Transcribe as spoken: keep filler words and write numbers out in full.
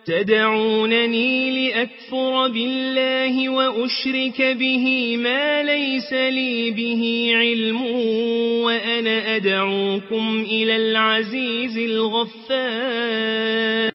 تدعونني لأكفر بالله وأشرك به ما ليس لي به علم وأنا أدعوكم إلى العزيز الغفار